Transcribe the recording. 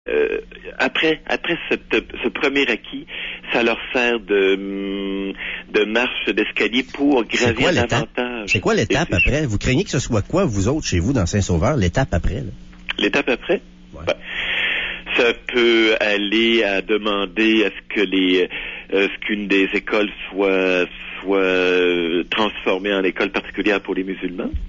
après ce premier acquis, ça leur sert de marche d'escalier pour gravir davantage. C'est quoi l'étape après? Vous craignez que ce soit quoi, vous autres, chez vous, dans Saint-Sauveur, l'étape après? Là? L'étape après? Ouais. Ben, ça peut aller à demander à ce qu'une des écoles soit transformée en école particulière pour les musulmans.